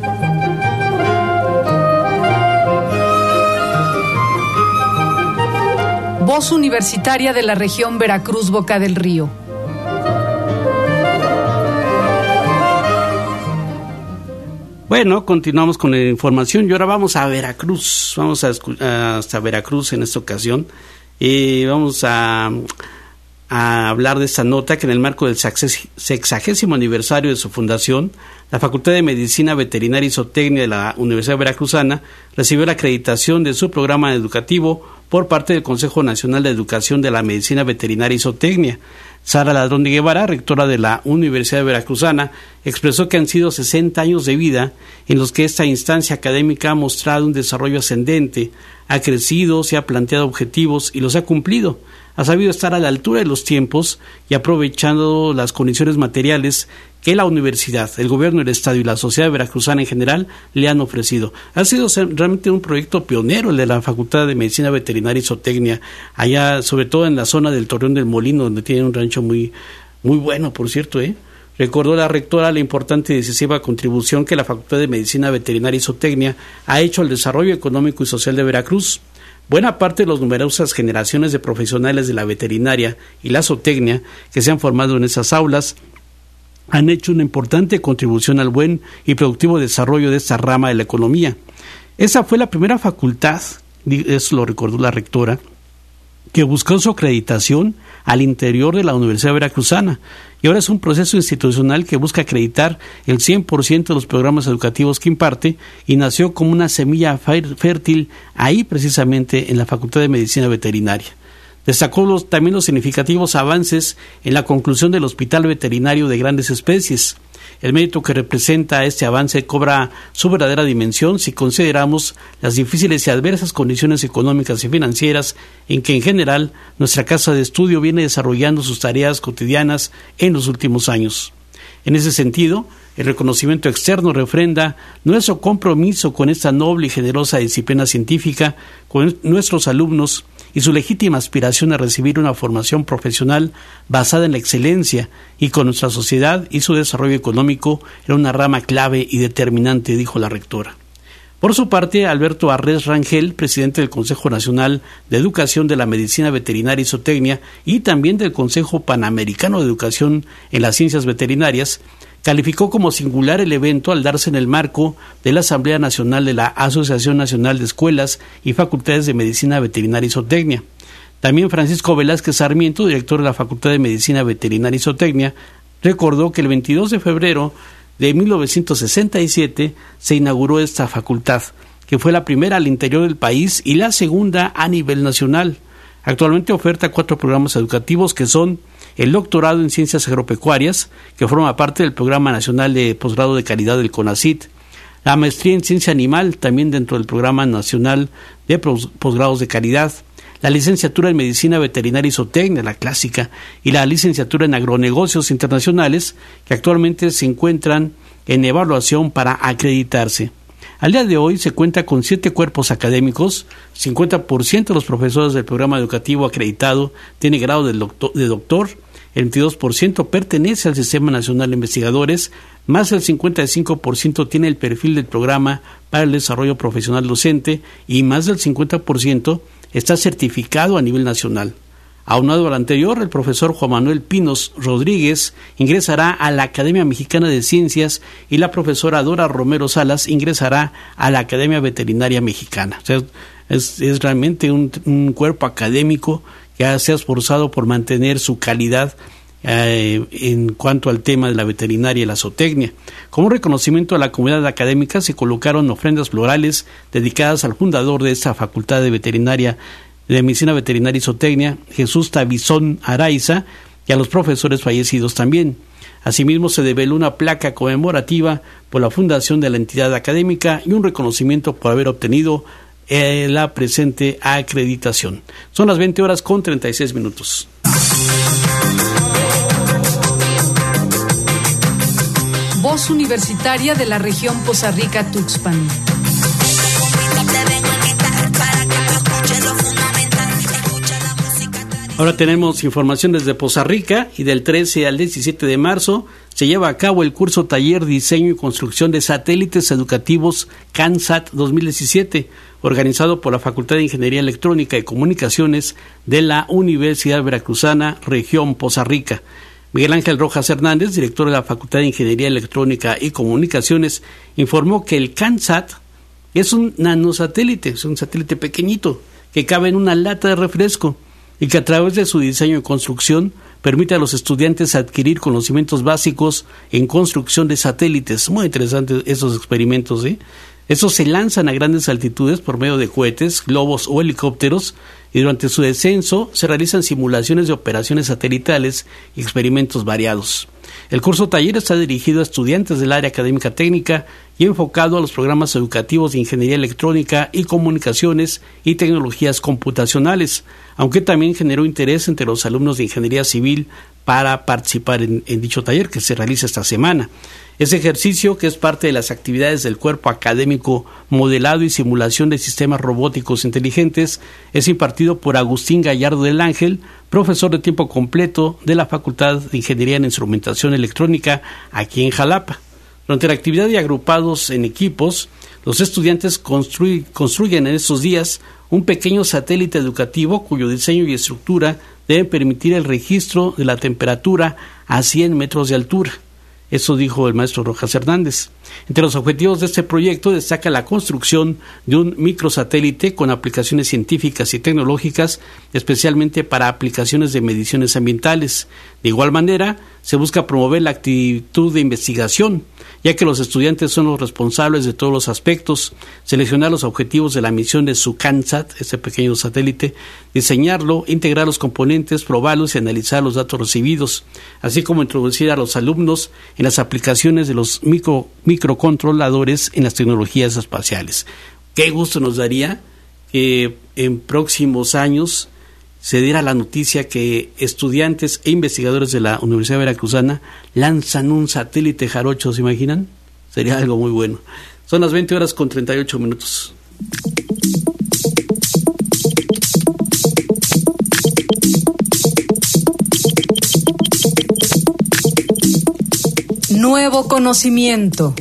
Voz Universitaria de la región Veracruz, Boca del Río. Bueno, continuamos con la información y ahora vamos a Veracruz. Vamos a escu- hasta Veracruz en esta ocasión y vamos a... a hablar de esta nota que en el marco del sexagésimo aniversario de su fundación, la Facultad de Medicina Veterinaria y Zootecnia de la Universidad Veracruzana recibió la acreditación de su programa educativo por parte del Consejo Nacional de Educación de la Medicina Veterinaria y Zootecnia. Sara Ladrón de Guevara, rectora de la Universidad Veracruzana, expresó que han sido sesenta años de vida en los que esta instancia académica ha mostrado un desarrollo ascendente, ha crecido, se ha planteado objetivos y los ha cumplido. Ha sabido estar a la altura de los tiempos y aprovechando las condiciones materiales que la universidad, el gobierno del estado y la sociedad veracruzana en general le han ofrecido. Ha sido realmente un proyecto pionero el de la Facultad de Medicina Veterinaria y Zootecnia, allá sobre todo en la zona del Torreón del Molino, donde tiene un rancho muy, muy bueno, por cierto, ¿eh? Recordó la rectora la importante y decisiva contribución que la Facultad de Medicina Veterinaria y Zootecnia ha hecho al desarrollo económico y social de Veracruz. Buena parte de las numerosas generaciones de profesionales de la veterinaria y la zootecnia que se han formado en esas aulas han hecho una importante contribución al buen y productivo desarrollo de esta rama de la economía. Esa fue la primera facultad, eso lo recordó la rectora, que buscó su acreditación al interior de la Universidad Veracruzana y ahora es un proceso institucional que busca acreditar el cien por ciento de los programas educativos que imparte y nació como una semilla fértil ahí precisamente en la Facultad de Medicina Veterinaria. Destacó los, también los significativos avances en la conclusión del Hospital Veterinario de Grandes Especies. El mérito que representa este avance cobra su verdadera dimensión si consideramos las difíciles y adversas condiciones económicas y financieras en que en general nuestra casa de estudio viene desarrollando sus tareas cotidianas en los últimos años. En ese sentido, el reconocimiento externo refrenda nuestro compromiso con esta noble y generosa disciplina científica, con nuestros alumnos y su legítima aspiración a recibir una formación profesional basada en la excelencia y con nuestra sociedad y su desarrollo económico era una rama clave y determinante, dijo la rectora. Por su parte, Alberto Arrés Rangel, presidente del Consejo Nacional de Educación de la Medicina Veterinaria y Zootecnia y también del Consejo Panamericano de Educación en las Ciencias Veterinarias, calificó como singular el evento al darse en el marco de la Asamblea Nacional de la Asociación Nacional de Escuelas y Facultades de Medicina Veterinaria y Zootecnia. También Francisco Velázquez Sarmiento, director de la Facultad de Medicina Veterinaria y Zootecnia, recordó que el veintidós de febrero de mil novecientos sesenta y siete se inauguró esta facultad, que fue la primera al interior del país y la segunda a nivel nacional. Actualmente oferta cuatro programas educativos que son el doctorado en Ciencias Agropecuarias, que forma parte del Programa Nacional de Posgrado de Calidad del CONACYT, la maestría en Ciencia Animal, también dentro del Programa Nacional de Posgrados de Calidad, la licenciatura en Medicina Veterinaria y Zootecnia, la clásica, y la licenciatura en Agronegocios Internacionales, que actualmente se encuentran en evaluación para acreditarse. Al día de hoy se cuenta con siete cuerpos académicos, cincuenta por ciento de los profesores del programa educativo acreditado tiene grado de doctor, de doctor, el veintidós por ciento pertenece al Sistema Nacional de Investigadores, más del cincuenta y cinco por ciento tiene el perfil del programa para el desarrollo profesional docente y más del cincuenta por ciento está certificado a nivel nacional. Aunado al anterior, el profesor Juan Manuel Pinos Rodríguez ingresará a la Academia Mexicana de Ciencias y la profesora Dora Romero Salas ingresará a la Academia Veterinaria Mexicana. O sea, es, es realmente un, un cuerpo académico que se ha esforzado por mantener su calidad eh, en cuanto al tema de la veterinaria y la zootecnia. Como reconocimiento a la comunidad académica se colocaron ofrendas florales dedicadas al fundador de esta Facultad de Veterinaria de Medicina Veterinaria y Zootecnia, Jesús Tabizón Araiza, y a los profesores fallecidos también. Asimismo, se develó una placa conmemorativa por la fundación de la entidad académica y un reconocimiento por haber obtenido eh, la presente acreditación. Son las veinte horas con treinta y seis minutos. Voz universitaria de la región Poza Rica-Tuxpan. Ahora tenemos información desde Poza Rica y del trece al diecisiete de marzo se lleva a cabo el curso Taller Diseño y Construcción de Satélites Educativos CANSAT dos mil diecisiete, organizado por la Facultad de Ingeniería Electrónica y Comunicaciones de la Universidad Veracruzana, región Poza Rica. Miguel Ángel Rojas Hernández, director de la Facultad de Ingeniería Electrónica y Comunicaciones, informó que el CANSAT es un nanosatélite, es un satélite pequeñito que cabe en una lata de refresco y que a través de su diseño y construcción permite a los estudiantes adquirir conocimientos básicos en construcción de satélites. Muy interesantes esos experimentos, ¿eh? Estos se lanzan a grandes altitudes por medio de cohetes, globos o helicópteros, y durante su descenso se realizan simulaciones de operaciones satelitales y experimentos variados. El curso taller está dirigido a estudiantes del área académica técnica y enfocado a los programas educativos de Ingeniería Electrónica y Comunicaciones y Tecnologías Computacionales, aunque también generó interés entre los alumnos de Ingeniería Civil para participar en, en dicho taller que se realiza esta semana. Ese ejercicio, que es parte de las actividades del cuerpo académico Modelado y Simulación de Sistemas Robóticos Inteligentes, es impartido por Agustín Gallardo del Ángel, profesor de tiempo completo de la Facultad de Ingeniería en Instrumentación Electrónica aquí en Jalapa. Durante la actividad y agrupados en equipos, los estudiantes construy, construyen en estos días un pequeño satélite educativo cuyo diseño y estructura deben permitir el registro de la temperatura a cien metros de altura. Eso dijo el maestro Rojas Hernández. Entre los objetivos de este proyecto destaca la construcción de un microsatélite con aplicaciones científicas y tecnológicas, especialmente para aplicaciones de mediciones ambientales. De igual manera, se busca promover la actitud de investigación, ya que los estudiantes son los responsables de todos los aspectos, seleccionar los objetivos de la misión de su CANSAT, este pequeño satélite, diseñarlo, integrar los componentes, probarlos y analizar los datos recibidos, así como introducir a los alumnos en las aplicaciones de los micro, microcontroladores en las tecnologías espaciales. Qué gusto nos daría que en próximos años se diera la noticia que estudiantes e investigadores de la Universidad Veracruzana lanzan un satélite jarocho, ¿se imaginan? Sería algo muy bueno. Son las veinte horas con treinta y ocho minutos. Nuevo conocimiento.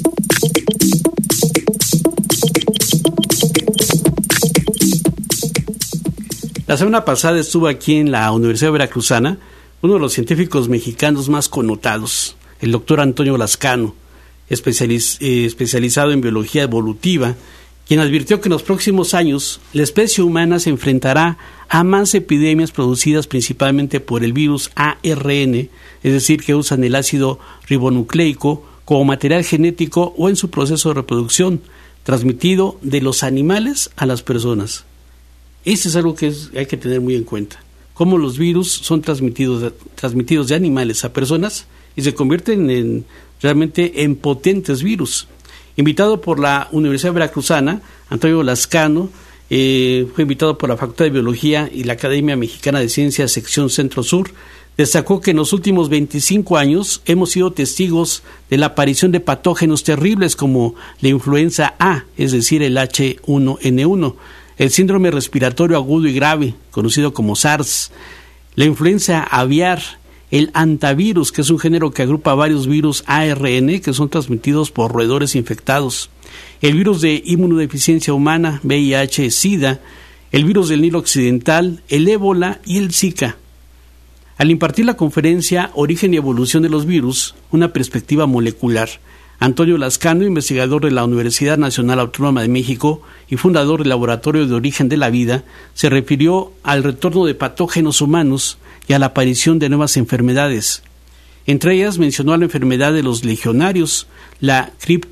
La semana pasada estuvo aquí en la Universidad Veracruzana uno de los científicos mexicanos más connotados, el doctor Antonio Lascano, especializ, eh, especializado en biología evolutiva, quien advirtió que en los próximos años la especie humana se enfrentará a más epidemias producidas principalmente por el virus A R N, es decir, que usan el ácido ribonucleico como material genético o en su proceso de reproducción, transmitido de los animales a las personas. Esto es algo que es, hay que tener muy en cuenta, cómo los virus son transmitidos de, transmitidos de animales a personas y se convierten en realmente en potentes virus. Invitado por la Universidad Veracruzana, Antonio Lascano eh, fue invitado por la Facultad de Biología y la Academia Mexicana de Ciencias, sección Centro-Sur. Destacó que en los últimos veinticinco años hemos sido testigos de la aparición de patógenos terribles como la influenza A, es decir, el H uno N uno, el síndrome respiratorio agudo y grave, conocido como SARS, la influenza aviar, el hantavirus, que es un género que agrupa varios virus A R N que son transmitidos por roedores infectados, el virus de inmunodeficiencia humana, V I H, SIDA, el virus del Nilo Occidental, el ébola y el Zika. Al impartir la conferencia Origen y evolución de los virus, una perspectiva molecular, Antonio Lascano, investigador de la Universidad Nacional Autónoma de México y fundador del Laboratorio de Origen de la Vida, se refirió al retorno de patógenos humanos y a la aparición de nuevas enfermedades. Entre ellas mencionó a la enfermedad de los legionarios, la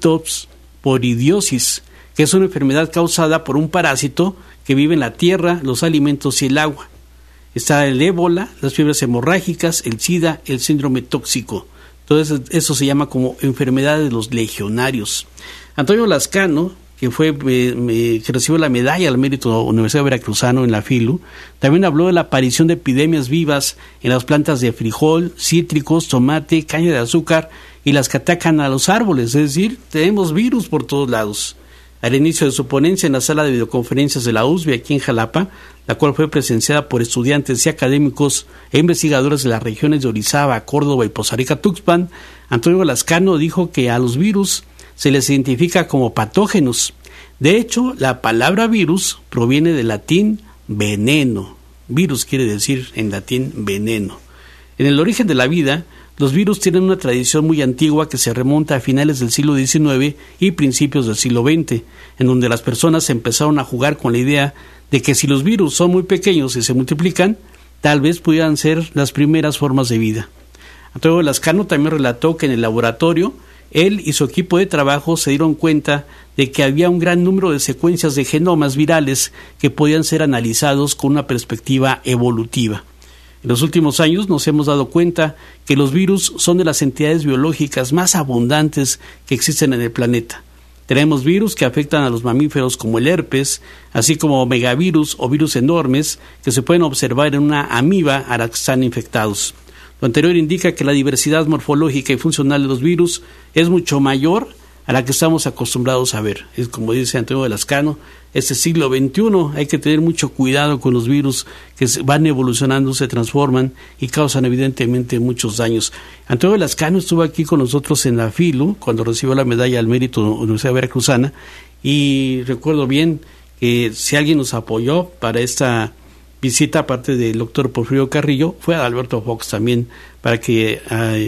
criptosporidiosis, que es una enfermedad causada por un parásito que vive en la tierra, los alimentos y el agua. Está el ébola, las fiebres hemorrágicas, el SIDA, el síndrome tóxico. Entonces eso se llama como enfermedad de los legionarios. Antonio Lascano, que fue me, me, que recibió la medalla al mérito de la Universidad Veracruzano en la FILU, también habló de la aparición de epidemias vivas en las plantas de frijol, cítricos, tomate, caña de azúcar y las que atacan a los árboles, es decir, tenemos virus por todos lados. Al inicio de su ponencia en la sala de videoconferencias de la U S B aquí en Jalapa, la cual fue presenciada por estudiantes y académicos e investigadores de las regiones de Orizaba, Córdoba y Poza Rica Tuxpan, Antonio Lascano dijo que a los virus se les identifica como patógenos. De hecho, la palabra virus proviene del latín veneno. Virus quiere decir en latín veneno. En el origen de la vida, los virus tienen una tradición muy antigua que se remonta a finales del siglo diecinueve y principios del siglo veinte, en donde las personas empezaron a jugar con la idea de que si los virus son muy pequeños y se multiplican, tal vez pudieran ser las primeras formas de vida. Antonio Lascano también relató que en el laboratorio, él y su equipo de trabajo se dieron cuenta de que había un gran número de secuencias de genomas virales que podían ser analizados con una perspectiva evolutiva. En los últimos años nos hemos dado cuenta que los virus son de las entidades biológicas más abundantes que existen en el planeta. Tenemos virus que afectan a los mamíferos como el herpes, así como megavirus o virus enormes que se pueden observar en una amiba a la que están infectados. Lo anterior indica que la diversidad morfológica y funcional de los virus es mucho mayor a la que estamos acostumbrados a ver. Es como dice Antonio Lascano, este siglo veintiuno hay que tener mucho cuidado con los virus que van evolucionando, se transforman y causan evidentemente muchos daños. Antonio Lascano estuvo aquí con nosotros en la FILU cuando recibió la medalla al mérito de la Universidad Veracruzana y recuerdo bien que si alguien nos apoyó para esta visita, aparte del doctor Porfirio Carrillo, fue a Alberto Fox también para que eh,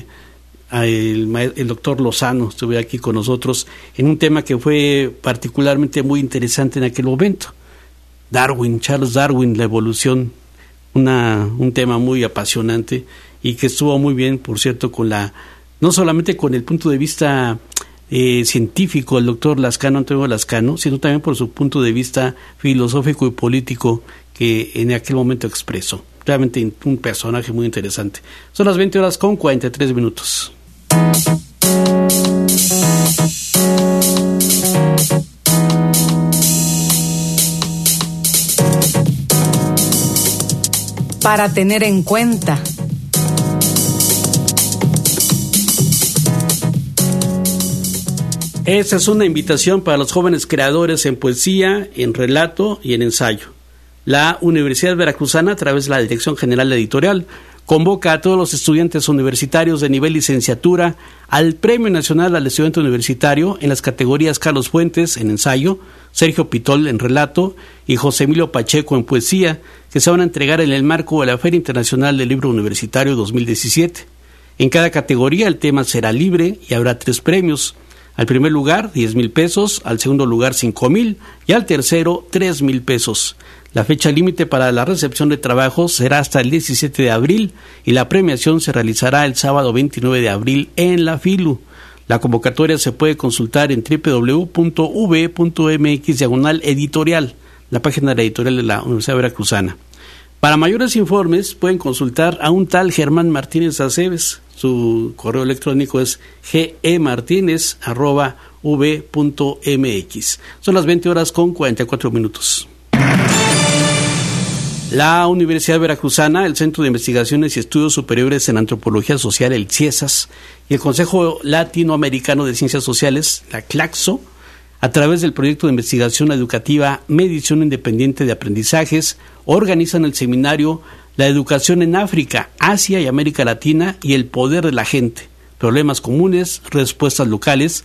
El, el doctor Lozano estuvo aquí con nosotros en un tema que fue particularmente muy interesante en aquel momento. Darwin, Charles Darwin, la evolución, una, un tema muy apasionante y que estuvo muy bien, por cierto, con la no solamente con el punto de vista eh, científico, el doctor Lascano, Antonio Lascano, sino también por su punto de vista filosófico y político que en aquel momento expresó. Realmente un personaje muy interesante. Son las veinte horas con cuarenta y tres minutos. Para tener en cuenta. Esta es una invitación para los jóvenes creadores en poesía, en relato y en ensayo. La Universidad Veracruzana, a través de la Dirección General Editorial, convoca a todos los estudiantes universitarios de nivel licenciatura al Premio Nacional al Estudiante Universitario en las categorías Carlos Fuentes en ensayo, Sergio Pitol en relato y José Emilio Pacheco en poesía, que se van a entregar en el marco de la Feria Internacional del Libro Universitario dos mil diecisiete. En cada categoría el tema será libre y habrá tres premios. Al primer lugar, diez mil pesos, al segundo lugar, cinco mil y al tercero, tres mil pesos. La fecha límite para la recepción de trabajos será hasta el diecisiete de abril y la premiación se realizará el sábado veintinueve de abril en la FILU. La convocatoria se puede consultar en doble u doble u doble u punto u v punto m x diagonal editorial, la página de la editorial de la Universidad Veracruzana. Para mayores informes pueden consultar a un tal Germán Martínez Aceves. Su correo electrónico es gemartinez arroba v punto m x. Son las veinte horas con cuarenta y cuatro minutos. La Universidad Veracruzana, el Centro de Investigaciones y Estudios Superiores en Antropología Social, el CIESAS, y el Consejo Latinoamericano de Ciencias Sociales, la CLACSO, a través del proyecto de investigación educativa Medición Independiente de Aprendizajes, organizan el seminario La Educación en África, Asia y América Latina y el Poder de la Gente, Problemas Comunes, Respuestas Locales,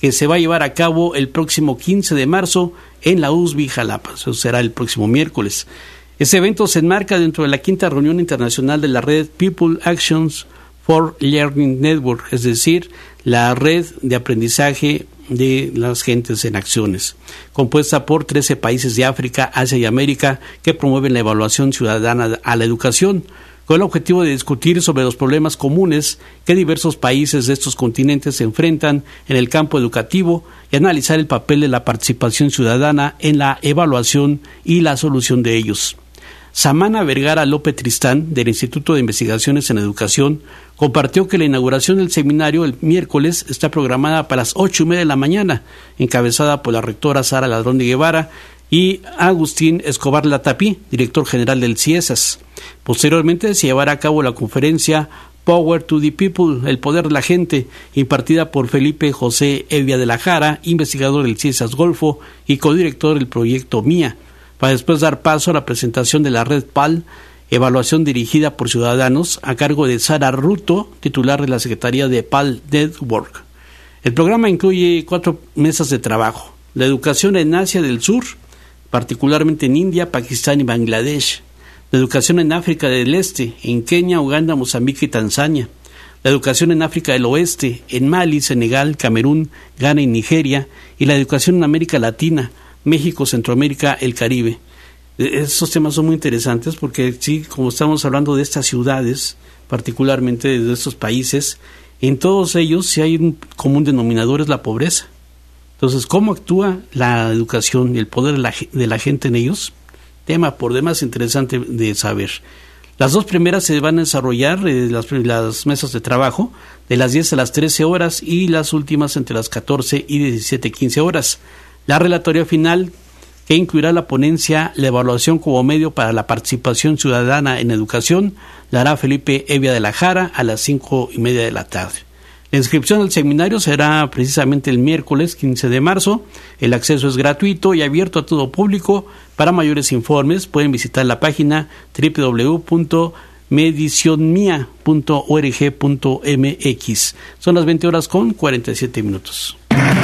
que se va a llevar a cabo el próximo quince de marzo en la U S B I Jalapa. Eso será el próximo miércoles. Este evento se enmarca dentro de la quinta reunión internacional de la red People Actions for Learning Network, es decir, la red de aprendizaje de las gentes en acciones, compuesta por trece países de África, Asia y América que promueven la evaluación ciudadana a la educación, con el objetivo de discutir sobre los problemas comunes que diversos países de estos continentes se enfrentan en el campo educativo y analizar el papel de la participación ciudadana en la evaluación y la solución de ellos. Samana Vergara López Tristán, del Instituto de Investigaciones en Educación, compartió que la inauguración del seminario el miércoles está programada para las ocho y media de la mañana, encabezada por la rectora Sara Ladrón de Guevara y Agustín Escobar Latapí, director general del CIESAS. Posteriormente se llevará a cabo la conferencia Power to the People, el poder de la gente, impartida por Felipe José Evia de la Jara, investigador del CIESAS Golfo y codirector del proyecto MIA, para después dar paso a la presentación de la red P A L, evaluación dirigida por ciudadanos, a cargo de Sara Ruto, titular de la Secretaría de P A L Network. El programa incluye cuatro mesas de trabajo: la educación en Asia del Sur, particularmente en India, Pakistán y Bangladesh; la educación en África del Este, en Kenia, Uganda, Mozambique y Tanzania; la educación en África del Oeste, en Mali, Senegal, Camerún, Ghana y Nigeria; y la educación en América Latina, México, Centroamérica, el Caribe. Estos temas son muy interesantes porque sí, como estamos hablando de estas ciudades, particularmente de estos países, en todos ellos sí hay un común denominador, es la pobreza. Entonces, ¿cómo actúa la educación y el poder de la, de la gente en ellos? Tema por demás interesante de saber. Las dos primeras se van a desarrollar, eh, las, las mesas de trabajo, de las diez a las trece horas y las últimas entre las catorce y diecisiete quince horas. La relatoría final, que incluirá la ponencia La evaluación como medio para la participación ciudadana en educación, la hará Felipe Evia de la Jara a las cinco y media de la tarde. La inscripción al seminario será precisamente el miércoles quince de marzo. El acceso es gratuito y abierto a todo público. Para mayores informes pueden visitar la página doble u doble u doble u punto medicionmia punto org punto m x. Son las veinte horas con cuarenta y siete minutos.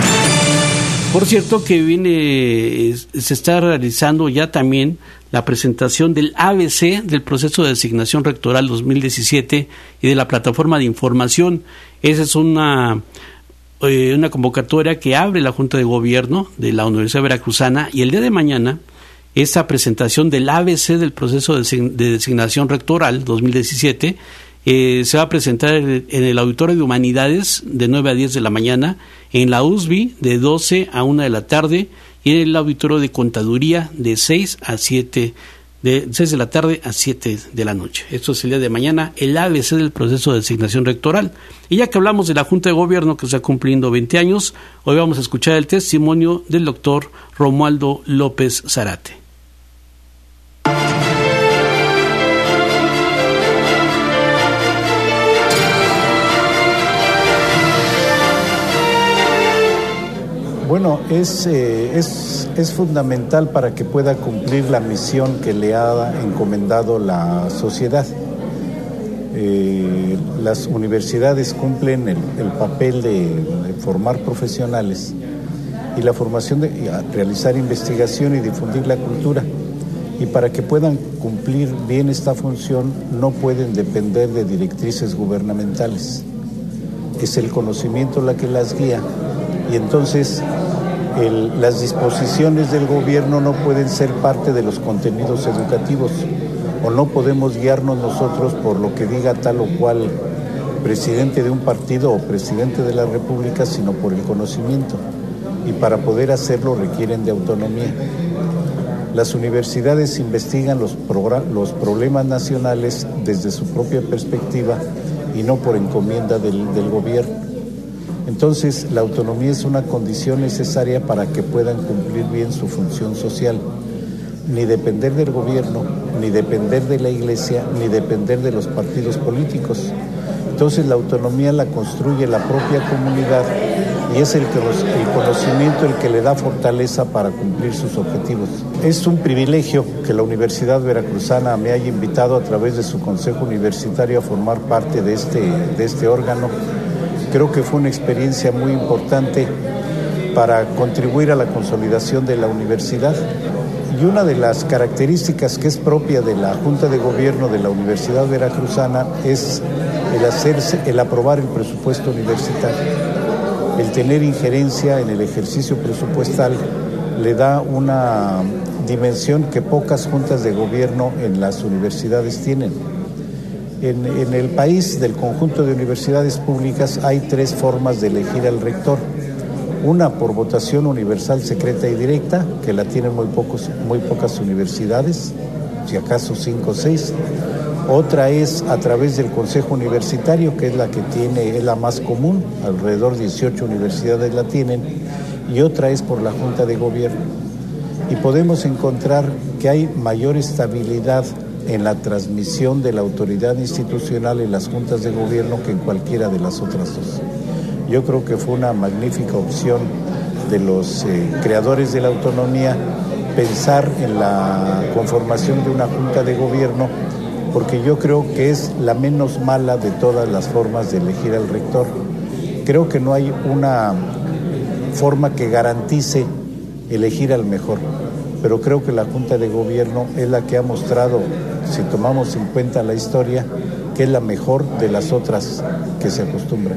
Por cierto que viene, se está realizando ya también la presentación del A B C del proceso de designación rectoral dos mil diecisiete y de la plataforma de información. Esa es una, eh, una convocatoria que abre la Junta de Gobierno de la Universidad Veracruzana, y el día de mañana esta presentación del A B C del proceso de, de designación rectoral dos mil diecisiete Eh, se va a presentar en el Auditorio de Humanidades de nueve a diez de la mañana, en la U S B I de doce a una de la tarde y en el Auditorio de Contaduría de seis a siete de seis de la tarde a siete de la noche. Esto es el día de mañana, el A B C del proceso de designación rectoral. Y ya que hablamos de la Junta de Gobierno que está cumpliendo veinte años, hoy vamos a escuchar el testimonio del doctor Romualdo López Zárate. Bueno, es, eh, es, es fundamental para que pueda cumplir la misión que le ha encomendado la sociedad. Eh, las universidades cumplen el, el papel de, de formar profesionales y la formación de y realizar investigación y difundir la cultura. Y para que puedan cumplir bien esta función no pueden depender de directrices gubernamentales. Es el conocimiento la que las guía. Y entonces el, las disposiciones del gobierno no pueden ser parte de los contenidos educativos, o no podemos guiarnos nosotros por lo que diga tal o cual presidente de un partido o presidente de la República, sino por el conocimiento. Y para poder hacerlo requieren de autonomía. Las universidades investigan los, progr- los problemas nacionales desde su propia perspectiva y no por encomienda del, del gobierno. Entonces, la autonomía es una condición necesaria para que puedan cumplir bien su función social. Ni depender del gobierno, ni depender de la iglesia, ni depender de los partidos políticos. Entonces, la autonomía la construye la propia comunidad y es el, que los, el conocimiento el que le da fortaleza para cumplir sus objetivos. Es un privilegio que la Universidad Veracruzana me haya invitado a través de su Consejo Universitario a formar parte de este, de este órgano. Creo que fue una experiencia muy importante para contribuir a la consolidación de la universidad. Y una de las características que es propia de la Junta de Gobierno de la Universidad Veracruzana es el hacerse, el aprobar el presupuesto universitario. El tener injerencia en el ejercicio presupuestal le da una dimensión que pocas juntas de gobierno en las universidades tienen. En, en el país del conjunto de universidades públicas hay tres formas de elegir al rector. Una por votación universal, secreta y directa, que la tienen muy pocos, muy pocas universidades, si acaso cinco o seis. Otra es a través del Consejo Universitario, que es la que tiene, es la más común, alrededor de dieciocho universidades la tienen, y otra es por la Junta de Gobierno. Y podemos encontrar que hay mayor estabilidad en la transmisión de la autoridad institucional en las juntas de gobierno que en cualquiera de las otras dos. Yo creo que fue una magnífica opción de los eh, creadores de la autonomía pensar en la conformación de una junta de gobierno, porque yo creo que es la menos mala de todas las formas de elegir al rector. Creo que no hay una forma que garantice elegir al mejor, pero creo que la junta de gobierno es la que ha mostrado, si tomamos en cuenta la historia, que es la mejor de las otras que se acostumbran.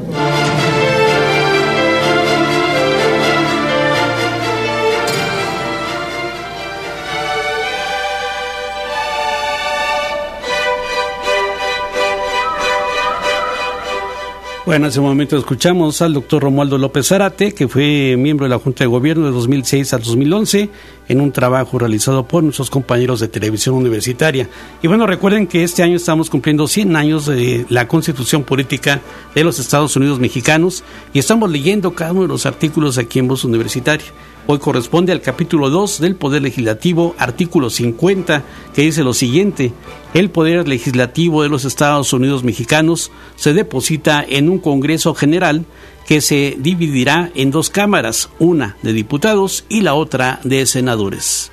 Bueno, en ese momento escuchamos al doctor Romualdo López Zárate, que fue miembro de la Junta de Gobierno de dos mil seis al dos mil once, en un trabajo realizado por nuestros compañeros de televisión universitaria. Y bueno, recuerden que este año estamos cumpliendo cien años de la Constitución Política de los Estados Unidos Mexicanos y estamos leyendo cada uno de los artículos aquí en Voz Universitaria. Hoy corresponde al capítulo dos del Poder Legislativo, artículo cincuenta, que dice lo siguiente: el Poder Legislativo de los Estados Unidos Mexicanos se deposita en un Congreso General que se dividirá en dos cámaras, una de diputados y la otra de senadores.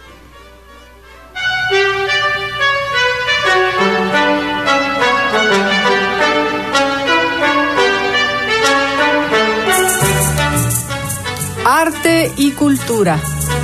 Arte y cultura.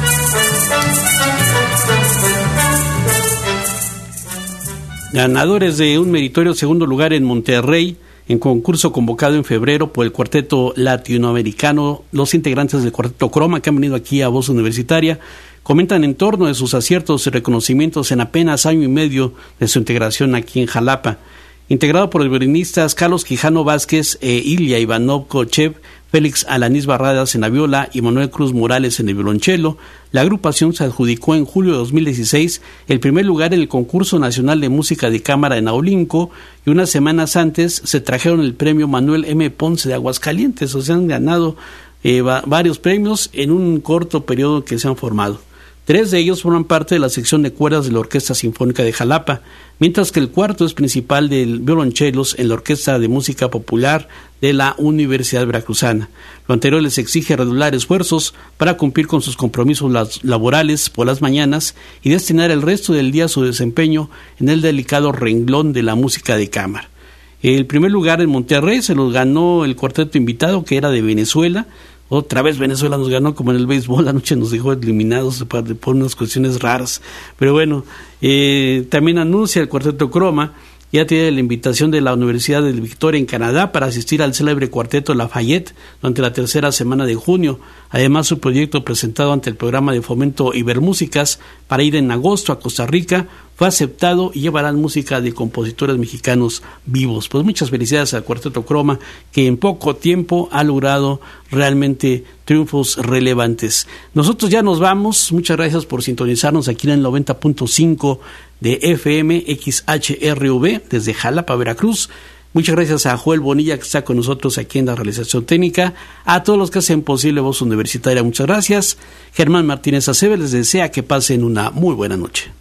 Ganadores de un meritorio segundo lugar en Monterrey, en concurso convocado en febrero por el Cuarteto Latinoamericano, los integrantes del Cuarteto Croma, que han venido aquí a Voz Universitaria, comentan en torno de sus aciertos y reconocimientos en apenas año y medio de su integración aquí en Jalapa. Integrado por los violinistas Carlos Quijano Vázquez e Ilya Ivanov Kochev, Félix Alanís Barradas en la viola y Manuel Cruz Morales en el violonchelo, la agrupación se adjudicó en julio de dos mil dieciséis el primer lugar en el Concurso Nacional de Música de Cámara en Aulinco, y unas semanas antes se trajeron el premio Manuel M. Ponce de Aguascalientes. O sea, han ganado eh, va, varios premios en un corto periodo que se han formado. Tres de ellos forman parte de la sección de cuerdas de la Orquesta Sinfónica de Jalapa, mientras que el cuarto es principal del violonchelos en la Orquesta de Música Popular de la Universidad Veracruzana. Lo anterior les exige redoblar esfuerzos para cumplir con sus compromisos laborales por las mañanas y destinar el resto del día a su desempeño en el delicado renglón de la música de cámara. El primer lugar en Monterrey se lo ganó el cuarteto invitado, que era de Venezuela. Otra vez Venezuela nos ganó, como en el béisbol, anoche nos dejó eliminados por, por unas cuestiones raras. Pero bueno, eh, también anuncia el Cuarteto Croma, ya tiene la invitación de la Universidad de Victoria en Canadá para asistir al célebre Cuarteto Lafayette durante la tercera semana de junio. Además, su proyecto presentado ante el programa de fomento Ibermúsicas para ir en agosto a Costa Rica fue aceptado y llevarán música de compositores mexicanos vivos. Pues muchas felicidades al Cuarteto Croma, que en poco tiempo ha logrado realmente triunfos relevantes. Nosotros ya nos vamos. Muchas gracias por sintonizarnos aquí en el noventa punto cinco de F M X H R V desde Jalapa, Veracruz. Muchas gracias a Joel Bonilla, que está con nosotros aquí en la realización técnica. A todos los que hacen posible Voz Universitaria, muchas gracias. Germán Martínez Aceves les desea que pasen una muy buena noche.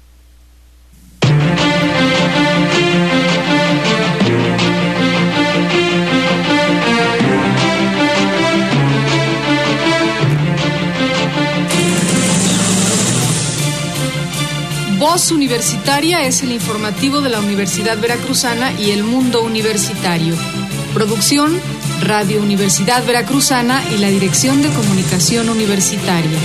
Voz Universitaria es el informativo de la Universidad Veracruzana y el mundo universitario. Producción, Radio Universidad Veracruzana y la Dirección de Comunicación Universitaria.